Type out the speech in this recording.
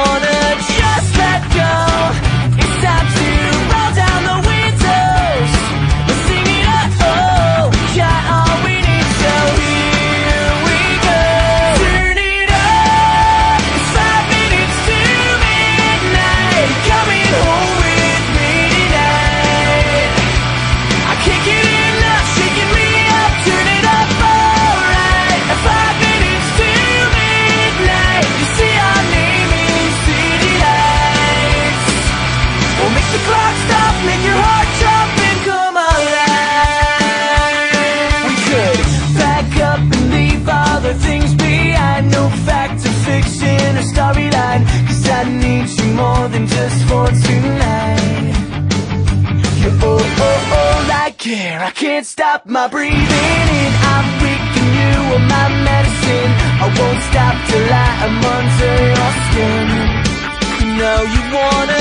wanna just let go. It's time to roll down the windows. Let's sing it up, oh, got all we need, so here we go. Turn it up, it's 5 minutes to midnight. Coming home with me tonight. I can't get enough, shaking me up. Turn it up, alright. 5 minutes to midnight. You see our name in city lights. We'll make the clock stop, make your heart jump and come alive. We could back up and leave all the things behind. No fact or fiction or storyline, 'cause I need you more than just for tonight. You're all I care, I can't stop my breathing in. I'm weak and you are my medicine. I won't stop till I am under your skin. You know you wanna